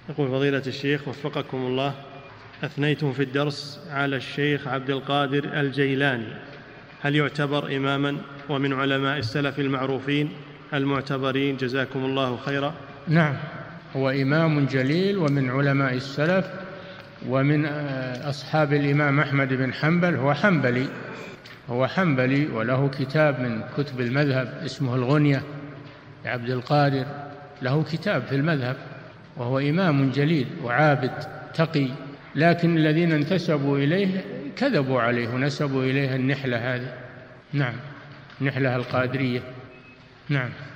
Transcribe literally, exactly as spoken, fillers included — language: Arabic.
يقول فضيلة الشيخ وفقكم الله، أثنيتم في الدرس على الشيخ عبد القادر الجيلاني، هل يعتبر إماما ومن علماء السلف المعروفين المعتبرين جزاكم الله خيرا؟ نعم، هو إمام جليل ومن علماء السلف ومن أصحاب الإمام أحمد بن حنبل. هو حنبلي هو حنبلي وله كتاب من كتب المذهب اسمه الغنية لعبد القادر، له كتاب في المذهب، وهو إمام جليل وعابد تقي، لكن الذين انتسبوا إليه كذبوا عليه ونسبوا إليه النحلة هذه. نعم، النحلة القادرية. نعم.